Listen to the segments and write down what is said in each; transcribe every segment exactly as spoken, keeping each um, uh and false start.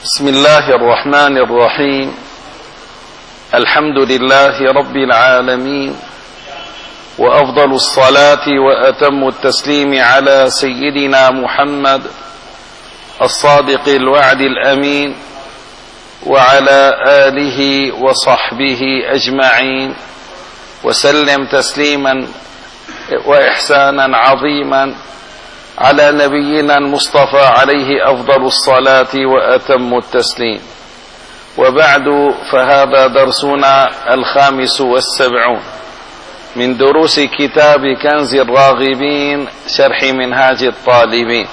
بسم الله الرحمن الرحيم. الحمد لله رب العالمين، وأفضل الصلاة وأتم التسليم على سيدنا محمد الصادق الوعد الأمين، وعلى آله وصحبه أجمعين، وسلم تسليما وإحسانا عظيما على نبينا المصطفى عليه أفضل الصلاة وأتم التسليم. وبعد، فهذا درسنا الخامس والسبعون من دروس كتاب كنز الراغبين شرح منهاج الطالبين.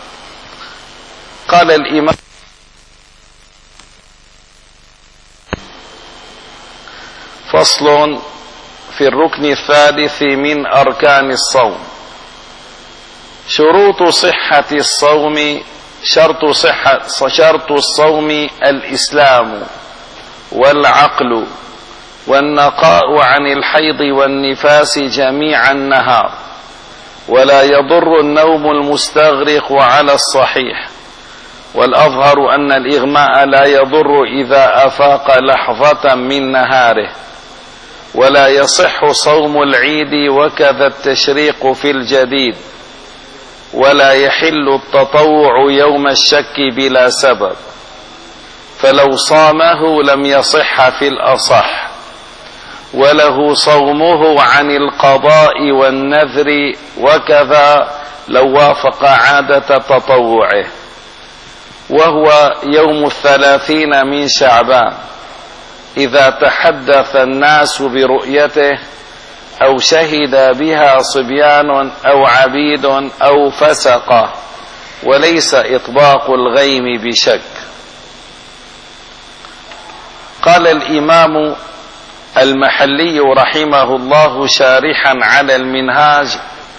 قال الإمام: فصل في الركن الثالث من أركان الصوم. شروط صحة الصوم: شرط صحة شرط الصوم الإسلام والعقل والنقاء عن الحيض والنفاس جميع النهار، ولا يضر النوم المستغرق على الصحيح، والأظهر أن الإغماء لا يضر إذا أفاق لحظة من نهاره، ولا يصح صوم العيد وكذا التشريق في الجديد، ولا يحل التطوع يوم الشك بلا سبب، فلو صامه لم يصح في الأصح، وله صومه عن القضاء والنذر، وكذا لو وافق عادة تطوعه، وهو يوم الثلاثين من شعبان إذا تحدث الناس برؤيته أو شهد بها صبيان أو عبيد أو فسقة، وليس إطباق الغيم بشك. قال الإمام المحلي رحمه الله شارحا على المنهاج: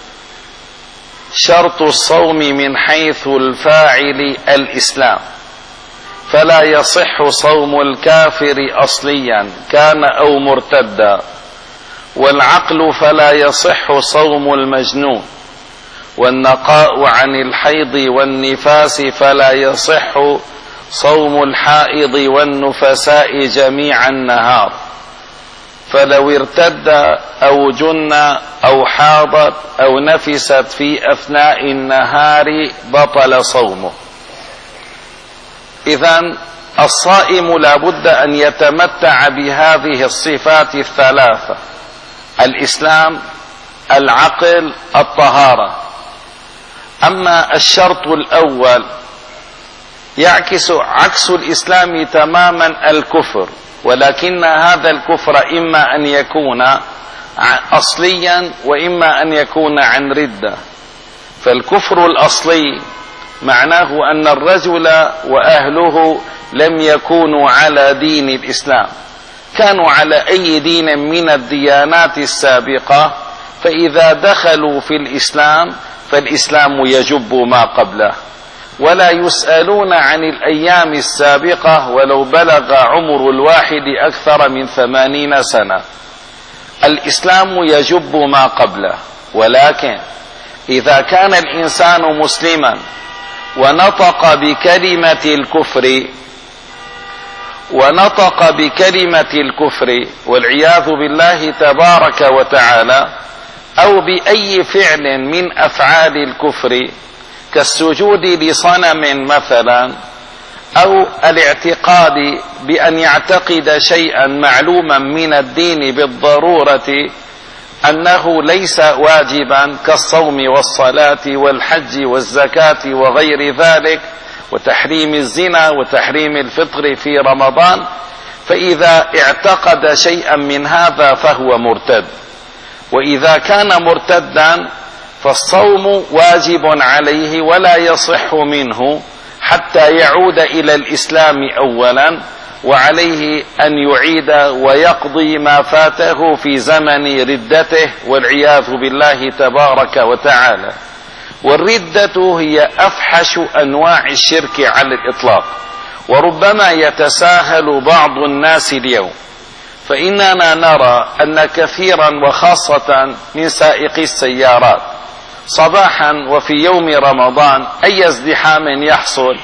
شرط الصوم من حيث الفاعل الإسلام، فلا يصح صوم الكافر أصليا كان أو مرتدا، والعقل فلا يصح صوم المجنون، والنقاء عن الحيض والنفاس فلا يصح صوم الحائض والنفساء جميع النهار، فلو ارتد أو جن أو حاضت أو نفست في أثناء النهار بطل صومه. إذن الصائم لا بد أن يتمتع بهذه الصفات الثلاثة: الإسلام، العقل، الطهارة. أما الشرط الأول يعكس عكس الإسلام تماما الكفر، ولكن هذا الكفر إما أن يكون أصليا وإما أن يكون عن ردة. فالكفر الأصلي معناه أن الرجل وأهله لم يكونوا على دين الإسلام، كانوا على أي دين من الديانات السابقة، فإذا دخلوا في الإسلام فالإسلام يجب ما قبله، ولا يسألون عن الأيام السابقة ولو بلغ عمر الواحد أكثر من ثمانين سنة. الإسلام يجب ما قبله. ولكن إذا كان الإنسان مسلما ونطق بكلمة الكفر ونطق بكلمة الكفر والعياذ بالله تبارك وتعالى، أو بأي فعل من أفعال الكفر كالسجود لصنم مثلا، أو الاعتقاد بأن يعتقد شيئا معلوما من الدين بالضرورة أنه ليس واجبا كالصوم والصلاة والحج والزكاة وغير ذلك، وتحريم الزنا وتحريم الفطر في رمضان، فإذا اعتقد شيئا من هذا فهو مرتد. وإذا كان مرتدا فالصوم واجب عليه ولا يصح منه حتى يعود إلى الإسلام أولا، وعليه أن يعيد ويقضي ما فاته في زمن ردته والعياذ بالله تبارك وتعالى. والردة هي أفحش أنواع الشرك على الإطلاق، وربما يتساهل بعض الناس اليوم، فإننا نرى أن كثيرا وخاصة من سائقي السيارات صباحا وفي يوم رمضان أي ازدحام يحصل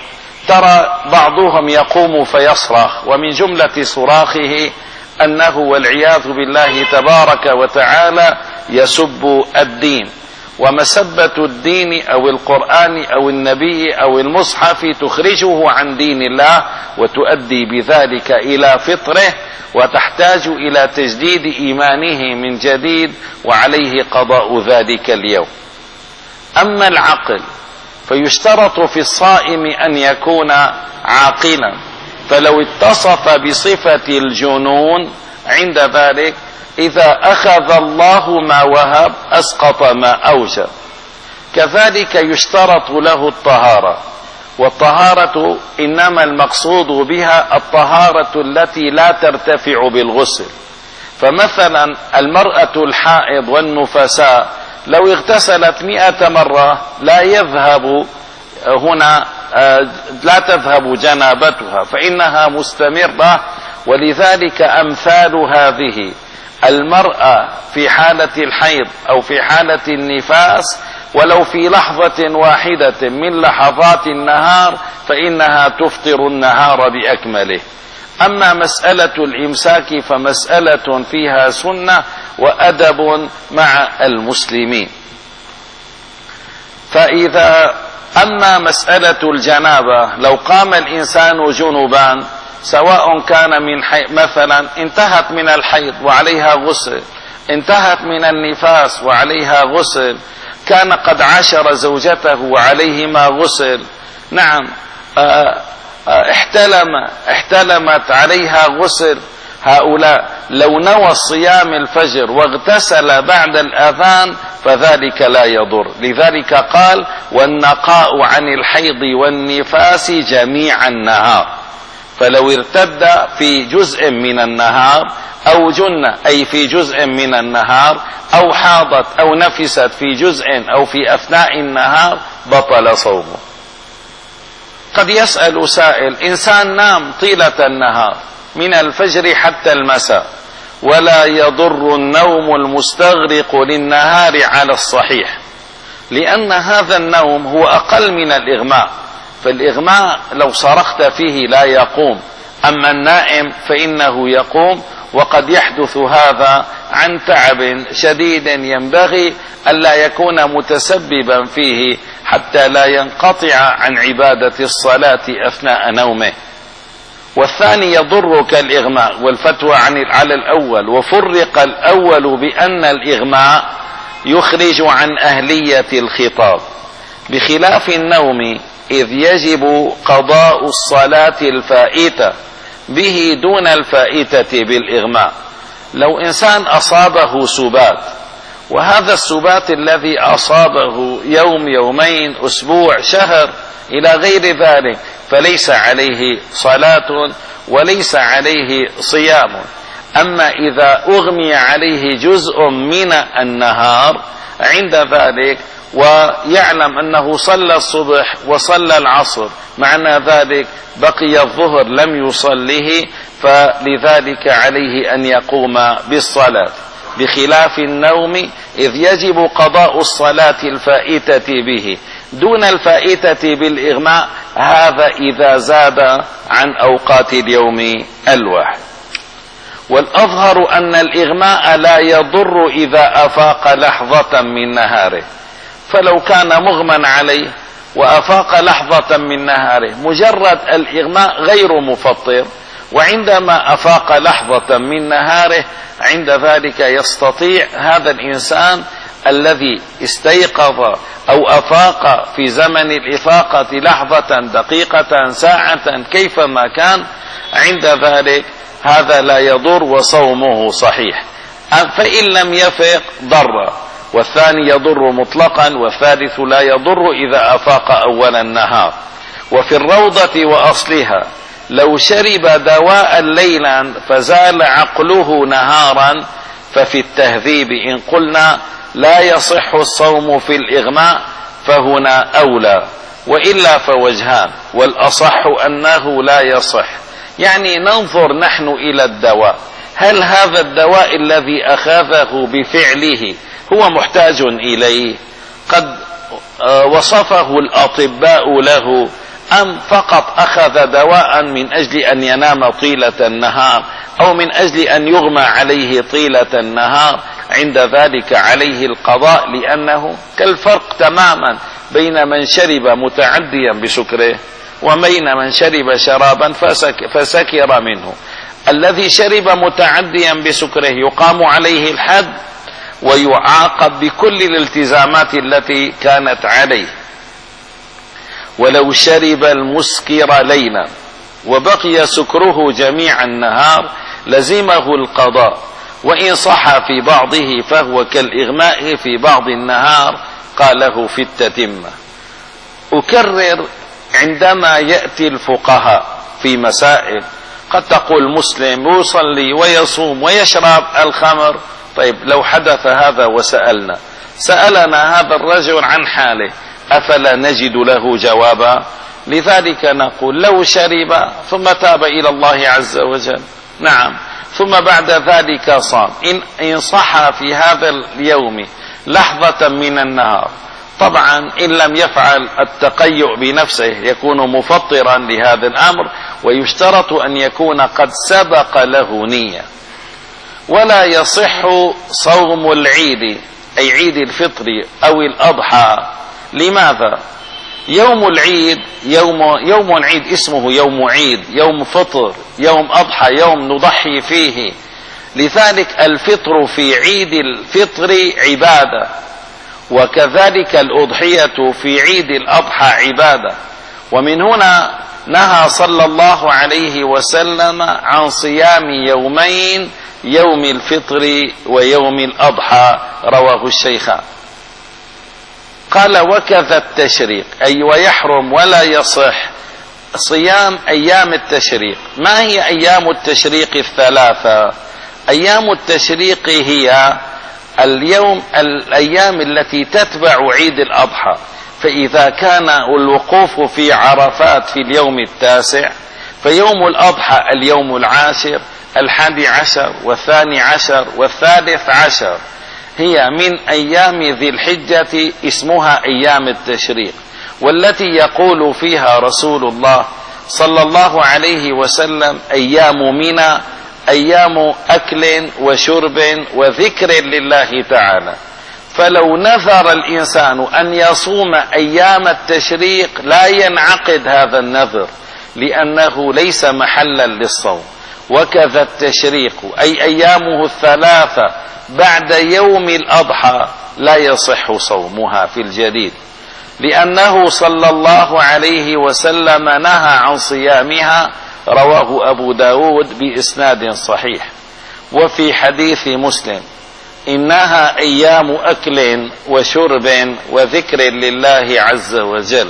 ترى بعضهم يقوم فيصرخ، ومن جملة صراخه أنه والعياذ بالله تبارك وتعالى يسب الدين، ومسبة الدين أو القرآن أو النبي أو المصحف تخرجه عن دين الله وتؤدي بذلك إلى فطره، وتحتاج إلى تجديد إيمانه من جديد، وعليه قضاء ذلك اليوم. أما العقل فيشترط في الصائم أن يكون عاقلا، فلو اتصف بصفة الجنون عند ذلك إذا أخذ الله ما وهب أسقط ما أوجب. كذلك يشترط له الطهارة، والطهارة إنما المقصود بها الطهارة التي لا ترتفع بالغسل. فمثلا المرأة الحائض والنفساء لو اغتسلت مئة مرة لا يذهب هنا لا تذهب جنابتها، فإنها مستمرة. ولذلك أمثال هذه المرأة في حالة الحيض أو في حالة النفاس ولو في لحظة واحدة من لحظات النهار فإنها تفطر النهار بأكمله. أما مسألة الإمساك فمسألة فيها سنة وأدب مع المسلمين. فإذا أما مسألة الجنابة لو قام الإنسان جنبان، سواء كان من حي... مثلا انتهت من الحيض وعليها غسل، انتهت من النفاس وعليها غسل، كان قد عاشر زوجته وعليهما غسل، نعم اه اه احتلم احتلمت عليها غسل، هؤلاء لو نوى الصيام الفجر واغتسل بعد الأذان فذلك لا يضر. لذلك قال والنقاء عن الحيض والنفاس جميع النهار، فلو ارتد في جزء من النهار أو جن أي في جزء من النهار أو حاضت أو نفست في جزء أو في أثناء النهار بطل صومه. قد يسأل سائل: إنسان نام طيلة النهار من الفجر حتى المساء ولا يضر النوم المستغرق للنهار على الصحيح، لأن هذا النوم هو أقل من الإغماء، فالإغماء لو صرخت فيه لا يقوم، أما النائم فإنه يقوم. وقد يحدث هذا عن تعب شديد ينبغي ألا يكون متسببا فيه حتى لا ينقطع عن عبادة الصلاة أثناء نومه. والثاني يضرك الإغماء، والفتوى عن على الأول، وفرق الأول بأن الإغماء يخرج عن أهلية الخطاب، بخلاف النوم إذ يجب قضاء الصلاة الفائتة به دون الفائتة بالإغماء. لو إنسان أصابه سبات، وهذا السبات الذي أصابه يوم يومين أسبوع شهر إلى غير ذلك فليس عليه صلاة وليس عليه صيام. أما إذا أغمي عليه جزء من النهار عند ذلك ويعلم أنه صلى الصبح وصلى العصر، معنى ذلك بقي الظهر لم يصله، فلذلك عليه أن يقوم بالصلاة، بخلاف النوم إذ يجب قضاء الصلاة الفائتة به دون الفائتة بالإغماء، هذا إذا زاد عن أوقات اليوم الواحد. والأظهر أن الإغماء لا يضر إذا أفاق لحظة من نهاره، فلو كان مغمى عليه وأفاق لحظة من نهاره مجرد الإغماء غير مفطر، وعندما أفاق لحظة من نهاره عند ذلك يستطيع هذا الإنسان الذي استيقظ أو أفاق في زمن الإفاقة لحظة دقيقة ساعة كيفما كان، عند ذلك هذا لا يضر وصومه صحيح. فإن لم يفق ضر، والثاني يضر مطلقا، والثالث لا يضر إذا أفاق أول النهار. وفي الروضة وأصلها لو شرب دواء ليلا فزال عقله نهارا، ففي التهذيب إن قلنا لا يصح الصوم في الإغماء فهنا أولى، وإلا فوجهان، والأصح أنه لا يصح. يعني ننظر نحن إلى الدواء، هل هذا الدواء الذي أخذه بفعله هو محتاج إليه؟ قد وصفه الأطباء له أم فقط أخذ دواء من أجل أن ينام طيلة النهار أو من أجل أن يغمى عليه طيلة النهار، عند ذلك عليه القضاء، لأنه كالفرق تماما بين من شرب متعديا بسكره وبين من شرب شرابا فسك فسكر منه. الذي شرب متعديا بسكره يقام عليه الحد ويعاقب بكل الالتزامات التي كانت عليه. ولو شرب المسكر ليلا وبقي سكره جميع النهار لزمه القضاء، وإن صح في بعضه فهو كالإغماء في بعض النهار، قاله في التتمة. أكرر، عندما يأتي الفقهاء في مسائل، قد تقول مسلم يصلي ويصوم ويشرب الخمر، طيب لو حدث هذا وسألنا سألنا هذا الرجل عن حاله أفلا نجد له جوابا؟ لذلك نقول لو شرب ثم تاب إلى الله عز وجل نعم، ثم بعد ذلك صام، إن, إن صح في هذا اليوم لحظة من النهار، طبعا إن لم يفعل التقيؤ بنفسه يكون مفطرا لهذا الأمر، ويشترط أن يكون قد سبق له نية. ولا يصح صوم العيد أي عيد الفطر أو الأضحى. لماذا؟ يوم العيد يوم يوم العيد اسمه يوم عيد، يوم فطر، يوم أضحى، يوم نضحي فيه. لذلك الفطر في عيد الفطر عبادة، وكذلك الأضحية في عيد الأضحى عبادة. ومن هنا نهى صلى الله عليه وسلم عن صيام يومين، يوم الفطر ويوم الأضحى، رواه الشيخان. قال وكذا التشريق، أي ويحرم ولا يصح صيام أيام التشريق. ما هي أيام التشريق الثلاثة؟ أيام التشريق هي اليوم الأيام التي تتبع عيد الأضحى، فإذا كان الوقوف في عرفات في اليوم التاسع، فيوم الأضحى اليوم العاشر، الحادي عشر والثاني عشر والثالث عشر، هي من أيام ذي الحجة اسمها أيام التشريق، والتي يقول فيها رسول الله صلى الله عليه وسلم أيام منى أيام أكل وشرب وذكر لله تعالى. فلو نذر الإنسان أن يصوم أيام التشريق لا ينعقد هذا النذر، لأنه ليس محلا للصوم. وكذا التشريق أي أيامه الثلاثة بعد يوم الأضحى لا يصح صومها في الجديد، لأنه صلى الله عليه وسلم نهى عن صيامها، رواه أبو داود بإسناد صحيح. وفي حديث مسلم إنها أيام أكل وشرب وذكر لله عز وجل.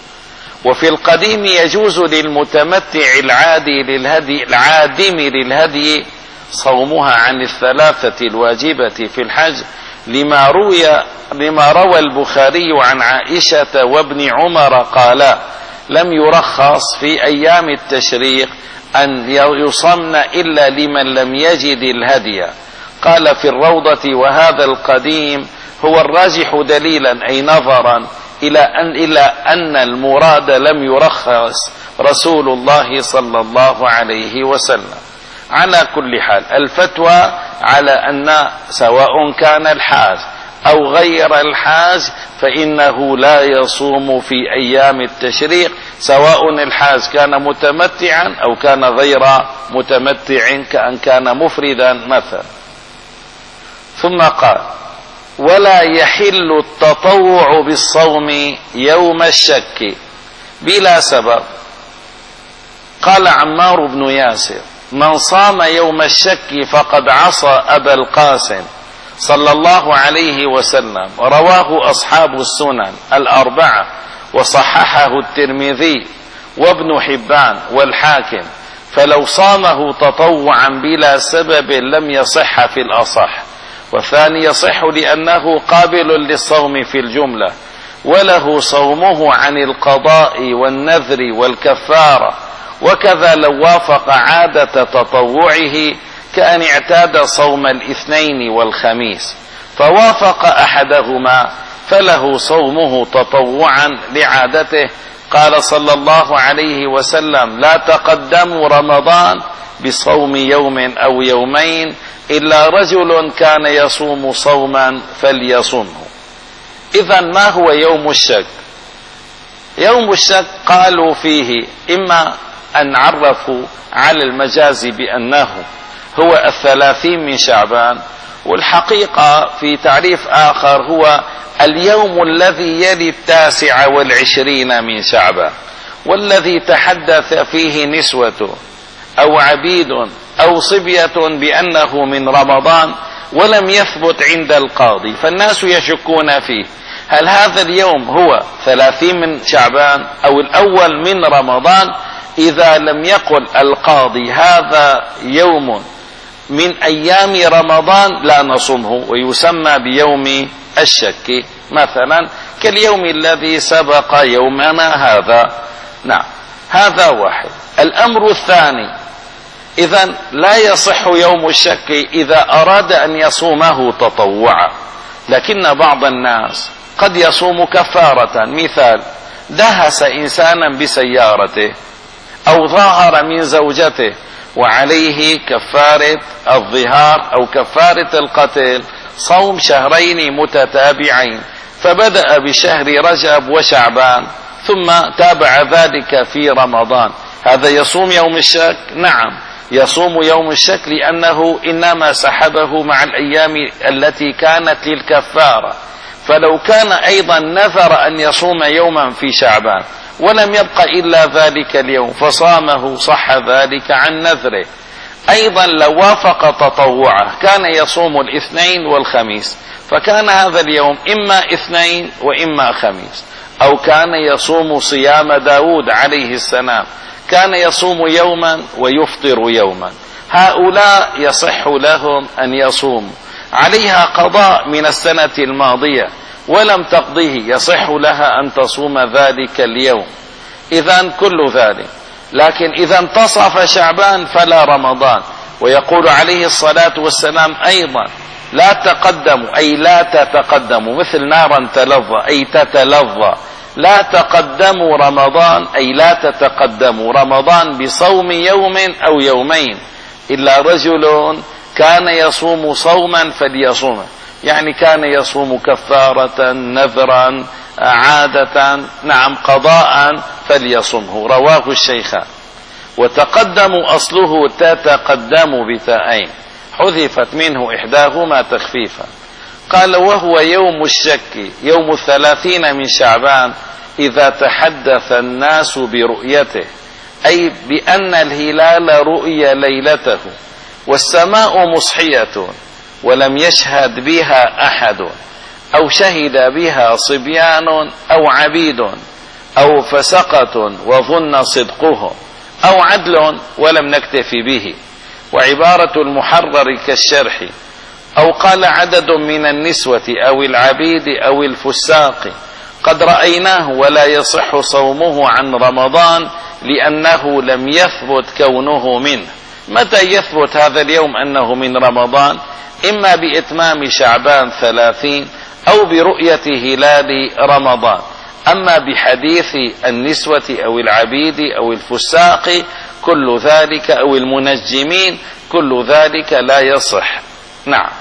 وفي القديم يجوز للمتمتع العادي للهدي العادم للهدي صومها عن الثلاثة الواجبة في الحج، لما روي لما روى البخاري عن عائشة وابن عمر قالا لم يرخص في أيام التشريق أن يصمن إلا لمن لم يجد الهدي. قال في الروضة وهذا القديم هو الراجح دليلا أي نظرا إلى أن, إلى أن المراد لم يرخص رسول الله صلى الله عليه وسلم. على كل حال الفتوى على أن سواء كان الحاج أو غير الحاج فإنه لا يصوم في أيام التشريق، سواء الحاج كان متمتعا أو كان غير متمتع كأن كان مفردا مثلا. ثم قال ولا يحل التطوع بالصوم يوم الشك بلا سبب. قال عمار بن ياسر من صام يوم الشك فقد عصى أبا القاسم صلى الله عليه وسلم، رواه أصحاب السنن الأربعة وصححه الترمذي وابن حبان والحاكم، فلو صامه تطوعا بلا سبب لم يصح في الأصح. والثاني يصح لأنه قابل للصوم في الجملة، وله صومه عن القضاء والنذر والكفارة. وكذا لو وافق عادة تطوعه كأن اعتاد صوم الاثنين والخميس فوافق أحدهما فله صومه تطوعا لعادته قال صلى الله عليه وسلم: لا تقدموا رمضان بصوم يوم أو يومين إلا رجل كان يصوم صوما فليصمه. إذن ما هو يوم الشك؟ يوم الشك قالوا فيه إما أن عرفوا على المجاز بأنه هو الثلاثين من شعبان، والحقيقة في تعريف آخر هو اليوم الذي يلي التاسع والعشرين من شعبان، والذي تحدث فيه نسوة أو عبيد أو صبية بأنه من رمضان ولم يثبت عند القاضي، فالناس يشكون فيه هل هذا اليوم هو ثلاثين من شعبان أو الأول من رمضان. إذا لم يقل القاضي هذا يوم من أيام رمضان لا نصومه، ويسمى بيوم الشك، مثلا كاليوم الذي سبق يومنا هذا. نعم، هذا واحد. الأمر الثاني، إذن لا يصح يوم الشك إذا أراد أن يصومه تطوعا، لكن بعض الناس قد يصوم كفارة. مثال: دهس إنسانا بسيارته أو ظاهر من زوجته وعليه كفارة الظهار أو كفارة القتل، صوم شهرين متتابعين، فبدأ بشهر رجب وشعبان ثم تابع ذلك في رمضان، هذا يصوم يوم الشك؟ نعم، يصوم يوم الشك لأنه إنما سحبه مع الأيام التي كانت للكفارة. فلو كان أيضا نذر أن يصوم يوما في شعبان ولم يبق إلا ذلك اليوم فصامه صح ذلك عن نذره. أيضا لو وافق تطوعه كان يصوم الاثنين والخميس، فكان هذا اليوم إما اثنين وإما خميس. أو كان يصوم صيام داود عليه السلام، كان يصوم يوما ويفطر يوما. هؤلاء يصح لهم أن يصوموا، عليها قضاء من السنة الماضية ولم تقضيه، يصح لها أن تصوم ذلك اليوم. إذن كل ذلك. لكن إذا انتصف شعبان فلا رمضان. ويقول عليه الصلاة والسلام أيضا: لا تقدموا، أي لا تتقدموا، مثل نارا تلظى أي تتلظى، لا تقدموا رمضان أي لا تتقدموا رمضان بصوم يوم أو يومين إلا رجل كان يصوم صوما فليصومه، يعني كان يصوم كفارة، نذرا، عادة، نعم قضاء، فليصمه. رواه الشيخان. وتقدموا أصله تتقدم بتاءين، حذفت منه إحداهما تخفيفا. قال: وهو يوم الشك يوم الثلاثين من شعبان إذا تحدث الناس برؤيته، أي بأن الهلال رؤي ليلته والسماء مصحية ولم يشهد بها أحد، أو شهد بها صبيان أو عبيد أو فسقة وظن صدقه، أو عدل ولم نكتفي به. وعبارة المحرر كالشرح: أو قال عدد من النسوة أو العبيد أو الفساق قد رأيناه ولا يصح صومه عن رمضان لأنه لم يثبت كونه منه. متى يثبت هذا اليوم أنه من رمضان؟ إما بإتمام شعبان ثلاثين أو برؤية هلال رمضان. أما بحديث النسوة أو العبيد أو الفساق كل ذلك أو المنجمين كل ذلك لا يصح. نعم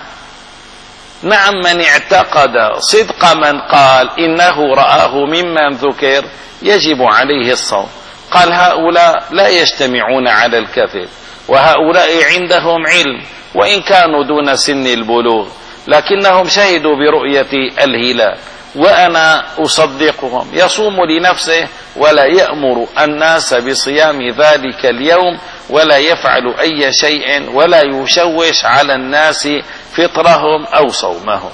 نعم من اعتقد صدق من قال إنه رآه ممن ذكر يجب عليه الصوم. قال: هؤلاء لا يجتمعون على الكذب، وهؤلاء عندهم علم وإن كانوا دون سن البلوغ، لكنهم شهدوا برؤية الهلال وأنا أصدقهم. يصوم لنفسه ولا يأمر الناس بصيام ذلك اليوم ولا يفعل أي شيء ولا يشوش على الناس فطرهم أو صومهم.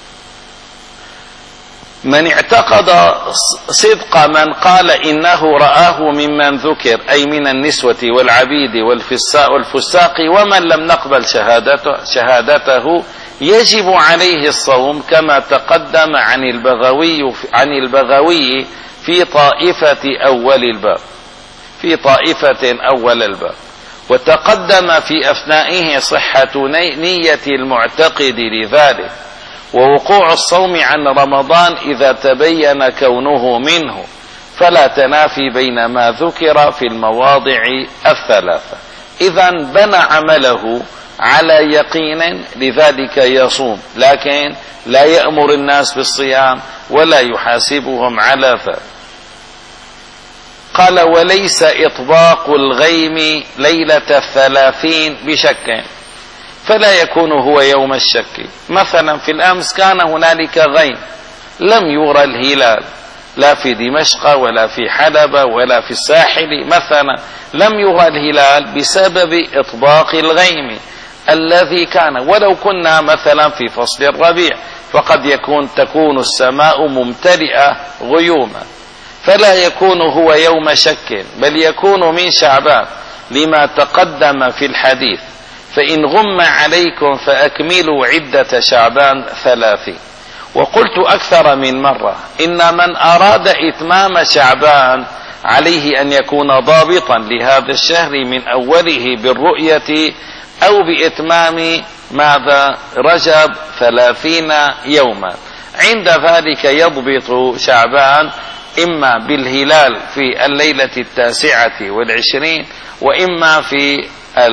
من اعتقد صدق من قال إنه رآه ممن ذكر، أي من النسوة والعبيد والفساق ومن لم نقبل شهادته, شهادته يجب عليه الصوم كما تقدم عن البغوي عن البغوي في طائفة أول الباب في طائفة أول الباب وتقدم في أثنائه صحة نية المعتقد لذلك، ووقوع الصوم عن رمضان إذا تبين كونه منه، فلا تنافي بين ما ذكر في المواضع الثلاثة. إذا بنى عمله على يقين، لذلك يصوم، لكن لا يأمر الناس بالصيام ولا يحاسبهم على ذلك. قال: وليس إطباق الغيم ليلة الثلاثين بشك، فلا يكون هو يوم الشك. مثلا في الأمس كان هنالك غيم، لم يرى الهلال لا في دمشق ولا في حلب ولا في الساحل، مثلا لم يرى الهلال بسبب إطباق الغيم الذي كان. ولو كنا مثلا في فصل الربيع فقد يكون تكون السماء ممتلئة غيوما، فلا يكون هو يوم شك، بل يكون من شعبان، لما تقدم في الحديث: فإن غم عليكم فأكملوا عدة شعبان ثلاثين. وقلت أكثر من مرة إن من أراد إتمام شعبان عليه أن يكون ضابطا لهذا الشهر من أوله بالرؤية أو بإتمام ماذا رجب ثلاثين يوما. عند ذلك يضبط شعبان إما بالهلال في الليلة التاسعة والعشرين، وإما في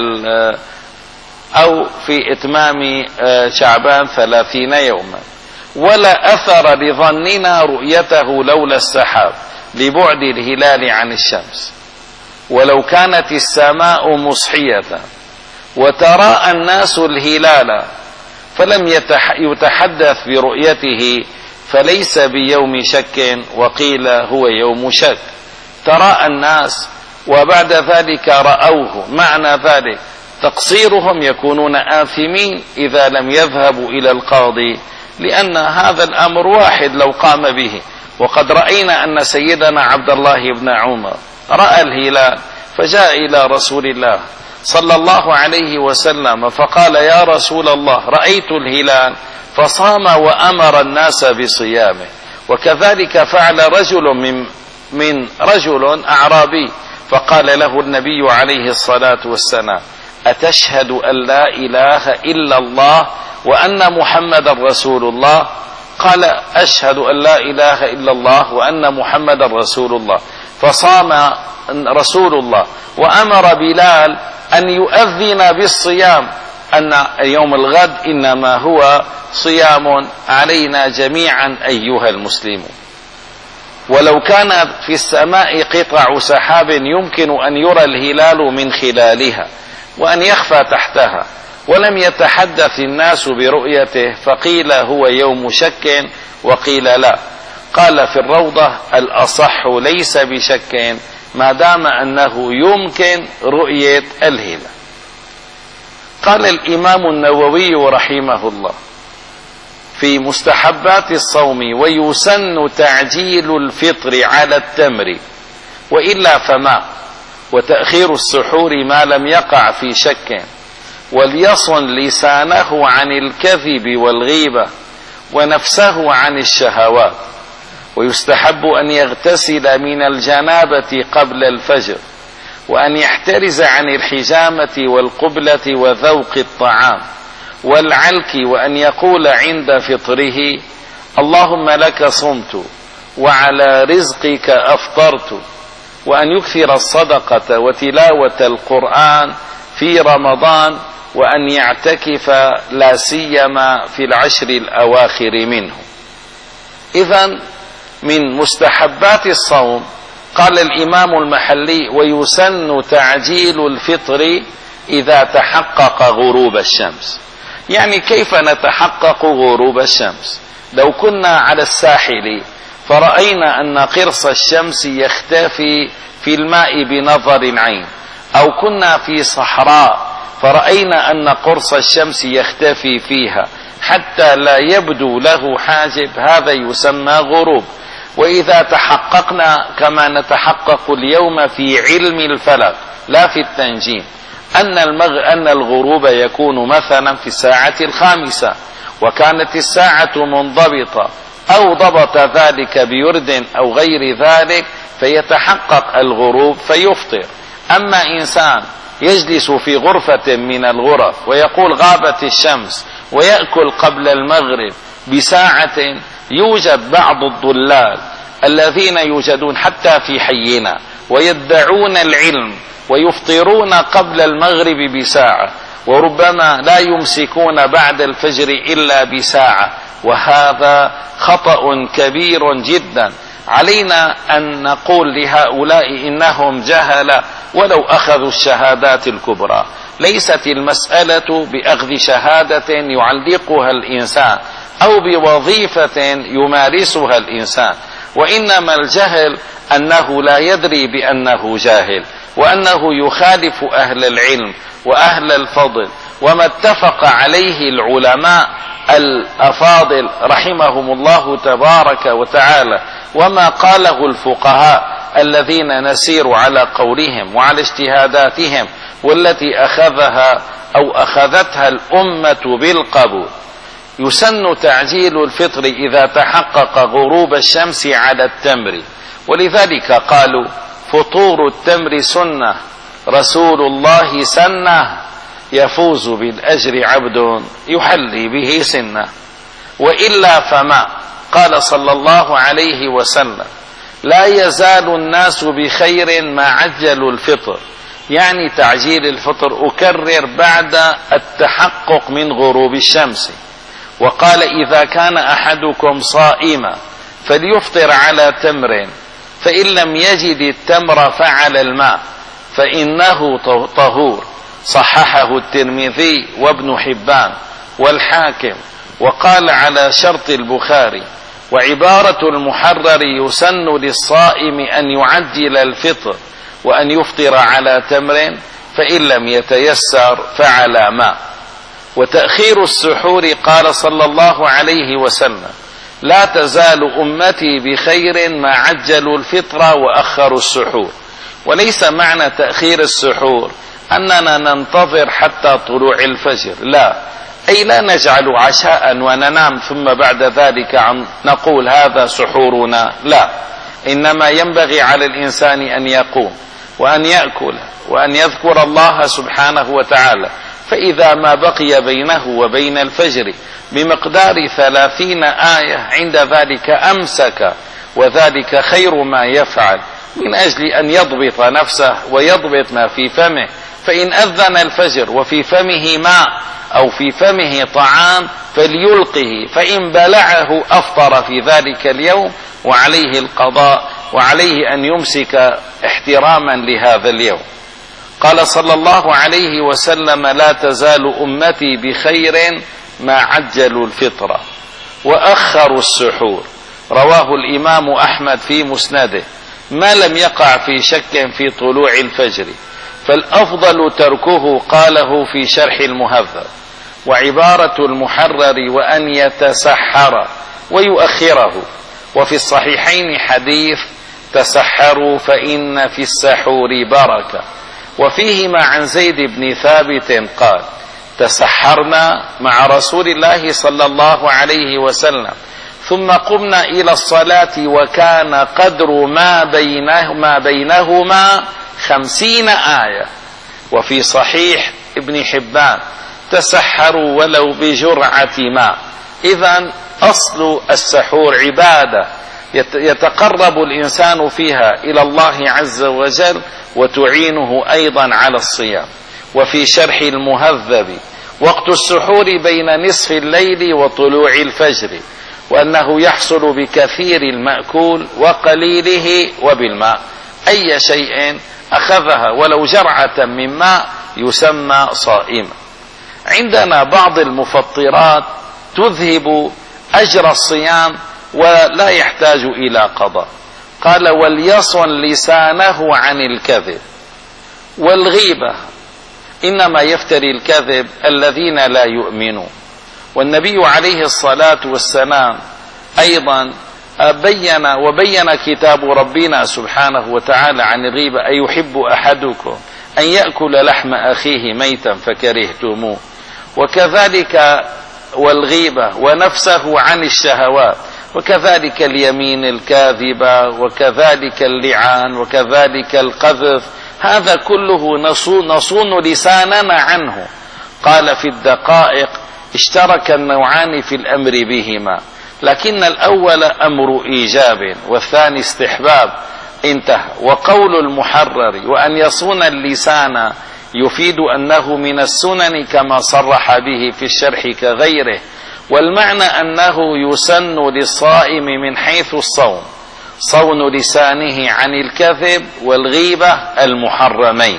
أو في إتمام شعبان ثلاثين يوما. ولا أثر لظننا رؤيته لولا السحاب لبعد الهلال عن الشمس. ولو كانت السماء مصحية وتراءى الناس الهلال فلم يتحدث برؤيته فليس بيوم شك، وقيل هو يوم شك. تراءى الناس وبعد ذلك رأوه، معنى ذلك تقصيرهم، يكونون آثمين إذا لم يذهبوا إلى القاضي، لأن هذا الأمر واحد لو قام به. وقد رأينا أن سيدنا عبد الله بن عمر رأى الهلال فجاء إلى رسول الله صلى الله عليه وسلم فقال: يا رسول الله، رأيت الهلال، فصام وأمر الناس بصيامه. وكذلك فعل رجل من من رجل أعرابي، فقال له النبي عليه الصلاة والسلام: أتشهد أن لا إله إلا الله وأن محمد رسول الله؟ قال: أشهد أن لا إله إلا الله وأن محمد رسول الله. فصام رسول الله وأمر بلال أن يؤذن بالصيام، أن يوم الغد إنما هو صيام علينا جميعا أيها المسلمون. ولو كان في السماء قطع سحاب يمكن أن يرى الهلال من خلالها وأن يخفى تحتها، ولم يتحدث الناس برؤيته، فقيل هو يوم شك وقيل لا. قال في الروضة: الأصح ليس بشك ما دام أنه يمكن رؤية الهلال. قال الإمام النووي رحمه الله في مستحبات الصوم: ويسن تعجيل الفطر على التمر، وإلا فما، وتأخير السحور ما لم يقع في شك، وليصن لسانه عن الكذب والغيبة ونفسه عن الشهوات. ويستحب أن يغتسل من الجنابة قبل الفجر، وأن يحترز عن الحجامة والقبلة وذوق الطعام والعلك، وأن يقول عند فطره: اللهم لك صمت وعلى رزقك أفطرت. وأن يكثر الصدقة وتلاوة القرآن في رمضان، وأن يعتكف لا سيما في العشر الأواخر منه. إذن من مستحبات الصوم قال الإمام المحلي: ويسن تعجيل الفطر إذا تحقق غروب الشمس. يعني كيف نتحقق غروب الشمس؟ لو كنا على الساحل فرأينا أن قرص الشمس يختفي في الماء بنظر العين، أو كنا في صحراء فرأينا أن قرص الشمس يختفي فيها حتى لا يبدو له حاجب، هذا يسمى غروب. وإذا تحققنا كما نتحقق اليوم في علم الفلك لا في التنجيم أن, المغ... أن الغروب يكون مثلا في الساعة الخامسة، وكانت الساعة منضبطة، أو ضبط ذلك بيرد أو غير ذلك، فيتحقق الغروب فيفطر. أما إنسان يجلس في غرفة من الغرف ويقول غابت الشمس ويأكل قبل المغرب بساعة، يوجد بعض الضلال الذين يوجدون حتى في حينا ويدعون العلم ويفطرون قبل المغرب بساعة، وربما لا يمسكون بعد الفجر إلا بساعة، وهذا خطأ كبير جدا. علينا أن نقول لهؤلاء إنهم جهلة ولو أخذوا الشهادات الكبرى. ليست المسألة بأخذ شهادة يعلقها الإنسان أو بوظيفة يمارسها الإنسان، وإنما الجهل أنه لا يدري بأنه جاهل، وأنه يخالف أهل العلم وأهل الفضل وما اتفق عليه العلماء الأفاضل رحمهم الله تبارك وتعالى، وما قاله الفقهاء الذين نسير على قولهم وعلى اجتهاداتهم، والتي أخذها أو أخذتها الأمة بالقبول. يسن تعجيل الفطر إذا تحقق غروب الشمس على التمر، ولذلك قالوا فطور التمر سنة رسول الله سنة يفوز بالأجر عبد يحلي به سنة، وإلا فما. قال صلى الله عليه وسلم لا يزال الناس بخير ما عجلوا الفطر، يعني تعجيل الفطر أكرر بعد التحقق من غروب الشمس. وقال إذا كان أحدكم صائما فليفطر على تمر، فإن لم يجد التمر فعلى الماء فإنه طهور. صححه الترمذي وابن حبان والحاكم، وقال على شرط البخاري. وعبارة المحرر يسن للصائم أن يعجل الفطر وأن يفطر على تمر، فإن لم يتيسر فعلى ماء. وتأخير السحور قال صلى الله عليه وسلم لا تزال أمتي بخير ما عجلوا الفطر وأخروا السحور. وليس معنى تأخير السحور أننا ننتظر حتى طلوع الفجر، لا، أي لا نجعل عشاء وننام ثم بعد ذلك عن نقول هذا سحورنا، لا، إنما ينبغي على الإنسان أن يقوم وأن يأكل وأن يذكر الله سبحانه وتعالى، فإذا ما بقي بينه وبين الفجر بمقدار ثلاثين آية عند ذلك أمسك، وذلك خير ما يفعل من أجل أن يضبط نفسه ويضبط ما في فمه. فإن أذن الفجر وفي فمه ماء أو في فمه طعام فليلقه، فإن بلعه أفطر في ذلك اليوم وعليه القضاء، وعليه أن يمسك احتراما لهذا اليوم. قال صلى الله عليه وسلم لا تزال أمتي بخير ما عجلوا الفطر وأخروا السحور. رواه الإمام أحمد في مسنده ما لم يقع في شك في طلوع الفجر، فالأفضل تركه، قاله في شرح المهذب. وعبارة المحرر وأن يتسحر ويؤخره. وفي الصحيحين حديث تسحروا فإن في السحور بركة. وفيهما عن زيد بن ثابت قال تسحرنا مع رسول الله صلى الله عليه وسلم ثم قمنا إلى الصلاة وكان قدر ما بينهما, بينهما خمسين آية. وفي صحيح ابن حبان تسحروا ولو بجرعة ماء. إذن أصل السحور عبادة يتقرب الإنسان فيها إلى الله عز وجل وتعينه أيضا على الصيام. وفي شرح المهذب وقت السحور بين نصف الليل وطلوع الفجر، وأنه يحصل بكثير المأكول وقليله وبالماء. أي شيء أخذها ولو جرعة من ماء يسمى صائما. عندنا بعض المفطرات تذهب أجر الصيام ولا يحتاج إلى قضاء. قال وليصن لسانه عن الكذب والغيبة. إنما يفتري الكذب الذين لا يؤمنون. والنبي عليه الصلاة والسلام أيضا بين وبين كتاب ربنا سبحانه وتعالى عن الغيبة أيحب أحدكم أن يأكل لحم أخيه ميتا فكرهتموه. وكذلك والغيبة ونفسه عن الشهوات، وكذلك اليمين الكاذبة، وكذلك اللعان، وكذلك القذف. هذا كله نصون لساننا عنه. قال في الدقائق اشترك النوعان في الأمر بهما، لكن الأول أمر إيجاب والثاني استحباب، انتهى. وقول المحرر وأن يصون اللسان يفيد أنه من السنن كما صرح به في الشرح كغيره، والمعنى أنه يسن للصائم من حيث الصوم صون لسانه عن الكذب والغيبة المحرمين.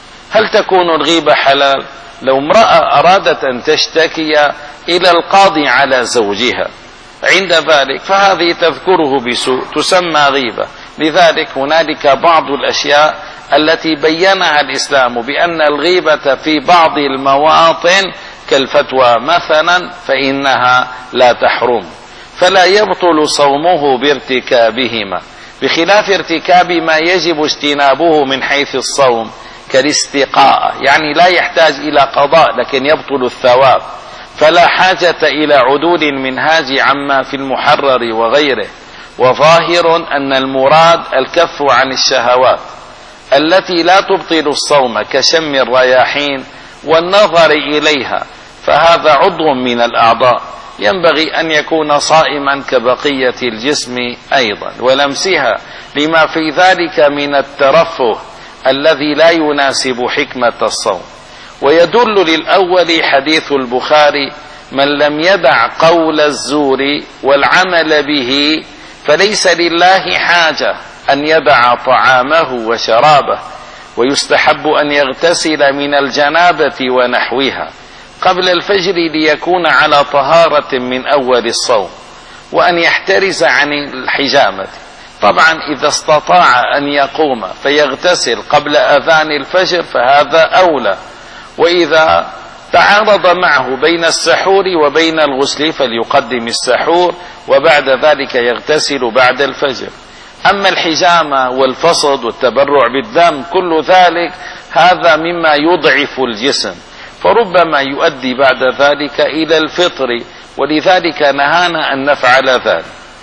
هل تكون الغيبة حلال؟ لو امرأة أرادت أن تشتكي إلى القاضي على زوجها عند ذلك فهذه تذكره بسوء تسمى غيبة. لذلك هنالك بعض الأشياء التي بينها الإسلام بأن الغيبة في بعض المواطن كالفتوى مثلا فإنها لا تحرم، فلا يبطل صومه بارتكابهما، بخلاف ارتكاب ما يجب اجتنابه من حيث الصوم كالاستقاء، يعني لا يحتاج إلى قضاء لكن يبطل الثواب، فلا حاجة إلى عدول المنهاج عما في المحرر وغيره. وظاهر أن المراد الكف عن الشهوات التي لا تبطل الصوم كشم الرياحين والنظر إليها، فهذا عضو من الأعضاء ينبغي أن يكون صائما كبقية الجسم أيضا، ولمسها لما في ذلك من الترفه الذي لا يناسب حكمة الصوم. ويدل للأول حديث البخاري: من لم يدع قول الزور والعمل به فليس لله حاجة أن يدع طعامه وشرابه، ويستحب أن يغتسل من الجنابة ونحوها قبل الفجر ليكون على طهارة من أول الصوم، وأن يحترز عن الحجامة. طبعا إذا استطاع أن يقوم فيغتسل قبل أذان الفجر فهذا أولى، وإذا تعارض معه بين السحور وبين الغسل فليقدم السحور وبعد ذلك يغتسل بعد الفجر. أما الحجامة والفصد والتبرع بالدم كل ذلك هذا مما يضعف الجسم، فربما يؤدي بعد ذلك إلى الفطر، ولذلك نهانا أن نفعل ذلك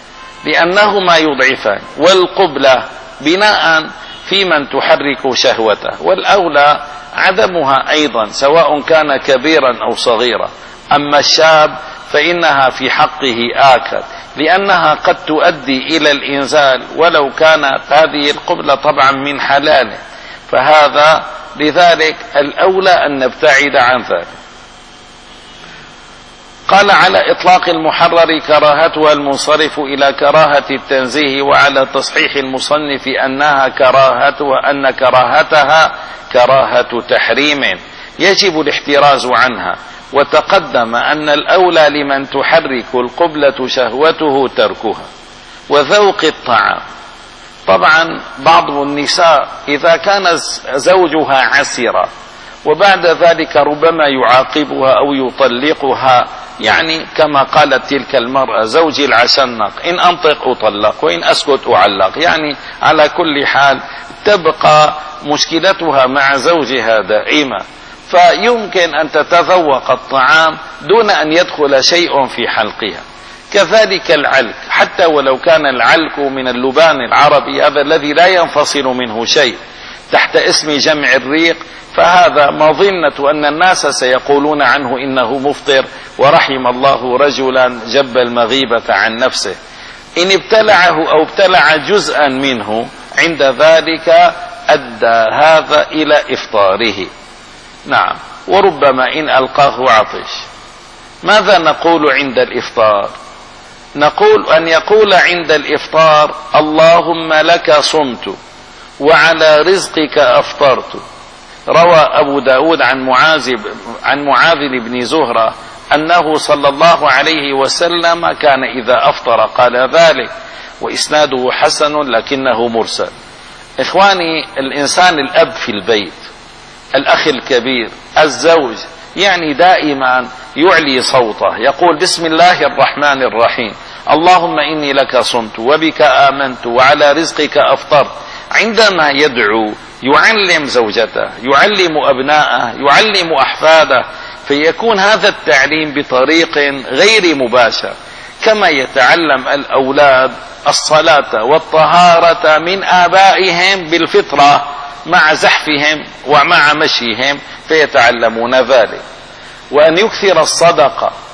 لأنهما يضعفان. والقبلة بناء في من تحرك شهوته، والأولى عدمها أيضا سواء كان كبيرا أو صغيرا. أما الشاب فإنها في حقه آكد لأنها قد تؤدي إلى الإنزال ولو كانت هذه القبلة طبعا من حلاله، فهذا لذلك الأولى أن نبتعد عن ذلك. قال: على إطلاق المحرر كراهتها المنصرف إلى كراهة التنزيه، وعلى تصحيح المصنف أنها كراهتها أن كراهتها كراهة تحريم يجب الاحتراز عنها. وتقدم أن الأولى لمن تحرك القبلة شهوته تركها. وذوق الطعام، طبعا بعض النساء إذا كان زوجها عسرا وبعد ذلك ربما يعاقبها أو يطلقها، يعني كما قالت تلك المرأة: زوجي العشنق إن أنطق أطلق وإن أسكت أعلق، يعني على كل حال تبقى مشكلتها مع زوجها دائما، فيمكن أن تتذوق الطعام دون أن يدخل شيء في حلقها. كذلك العلك، حتى ولو كان العلك من اللبان العربي هذا الذي لا ينفصل منه شيء تحت اسم جمع الريق، فهذا مظنة أن الناس سيقولون عنه إنه مفطر، ورحم الله رجلا جب المغيبة عن نفسه. إن ابتلعه أو ابتلع جزءا منه عند ذلك أدى هذا إلى إفطاره. نعم. وربما إن ألقاه عطش. ماذا نقول عند الإفطار؟ نقول أن يقول عند الإفطار: اللهم لك صمت وعلى رزقك أفطرت. روى أبو داود عن معاذ عن معاذ بن زهرة أنه صلى الله عليه وسلم كان إذا أفطر قال ذلك، وإسناده حسن لكنه مرسل. إخواني، الإنسان الأب في البيت، الأخ الكبير، الزوج، يعني دائما يعلي صوته، يقول: بسم الله الرحمن الرحيم، اللهم إني لك صمت وبك آمنت وعلى رزقك أفطرت. عندما يدعو يعلم زوجته، يعلم أبناءه، يعلم أحفاده، فيكون هذا التعليم بطريق غير مباشر، كما يتعلم الأولاد الصلاة والطهارة من آبائهم بالفطرة مع زحفهم ومع مشيهم فيتعلمون ذلك. وأن يكثر الصدقة،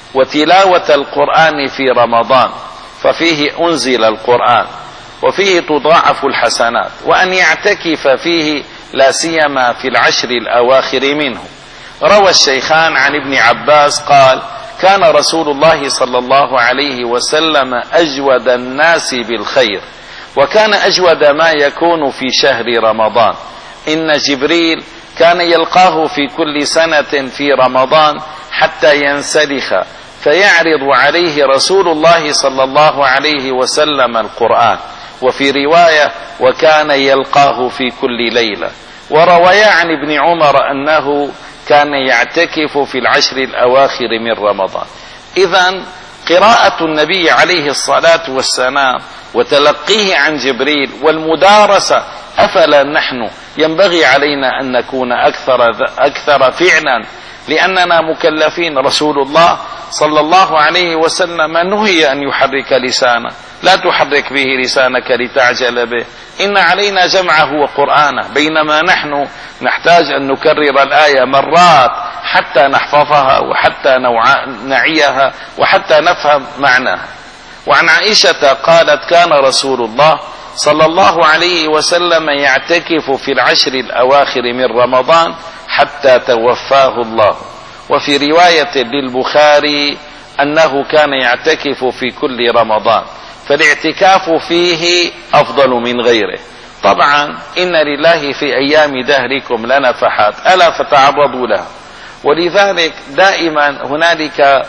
وتلاوة القرآن في رمضان، ففيه أنزل القرآن وفيه تضاعف الحسنات، وأن يعتكف فيه لا سيما في العشر الأواخر منه. روى الشيخان عن ابن عباس قال: كان رسول الله صلى الله عليه وسلم أجود الناس بالخير، وكان أجود ما يكون في شهر رمضان. إن جبريل كان يلقاه في كل سنة في رمضان حتى ينسلخ، فيعرض عليه رسول الله صلى الله عليه وسلم القرآن. وفي رواية: وكان يلقاه في كل ليلة. وروي عن ابن عمر أنه كان يعتكف في العشر الأواخر من رمضان. إذن قراءة النبي عليه الصلاة والسلام وتلقيه عن جبريل والمدارسة، أفلا نحن ينبغي علينا أن نكون أكثر, أكثر فعلا، لأننا مكلفين. رسول الله صلى الله عليه وسلم نهي أن يحرك لسانه، لا تحرك به لسانك لتعجل به، إن علينا جمعه وقرآنه، بينما نحن نحتاج أن نكرر الآية مرات حتى نحفظها وحتى نعيها وحتى نفهم معناها. وعن عائشة قالت: كان رسول الله صلى الله عليه وسلم يعتكف في العشر الأواخر من رمضان حتى توفاه الله. وفي رواية للبخاري أنه كان يعتكف في كل رمضان، فالاعتكاف فيه أفضل من غيره. طبعا إن لله في أيام دهركم لنفحات، ألا فتعرضوا لها. ولذلك دائما هنالك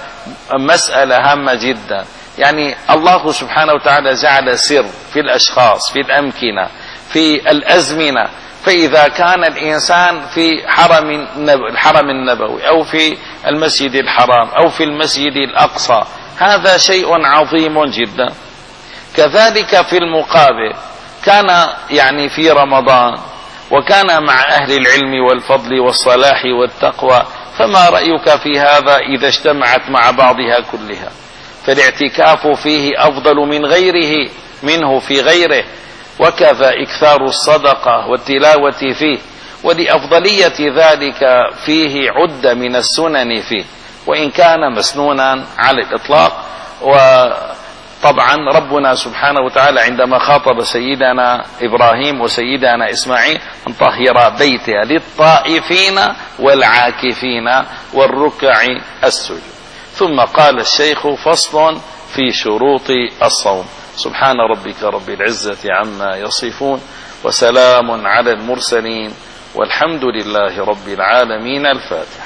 مسألة هامة جدا، يعني الله سبحانه وتعالى جعل سر في الأشخاص، في الأمكنة، في الأزمنة. فإذا كان الإنسان في حرم الحرم النبوي أو في المسجد الحرام أو في المسجد الأقصى، هذا شيء عظيم جدا. كذلك في المقابل كان يعني في رمضان وكان مع أهل العلم والفضل والصلاح والتقوى، فما رأيك في هذا إذا اجتمعت مع بعضها كلها؟ فالاعتكاف فيه أفضل من غيره منه في غيره. وكذا إكثار الصدقة والتلاوة فيه، ولأفضلية ذلك فيه عدة من السنن فيه، وإن كان مسنونا على الإطلاق. وطبعا ربنا سبحانه وتعالى عندما خاطب سيدنا إبراهيم وسيدنا إسماعيل أن طهر بيته للطائفين والعاكفين والركع السجود. ثم قال الشيخ: فصل في شروط الصوم. سبحان ربك رب العزة عما يصفون، وسلام على المرسلين، والحمد لله رب العالمين. الفاتحة.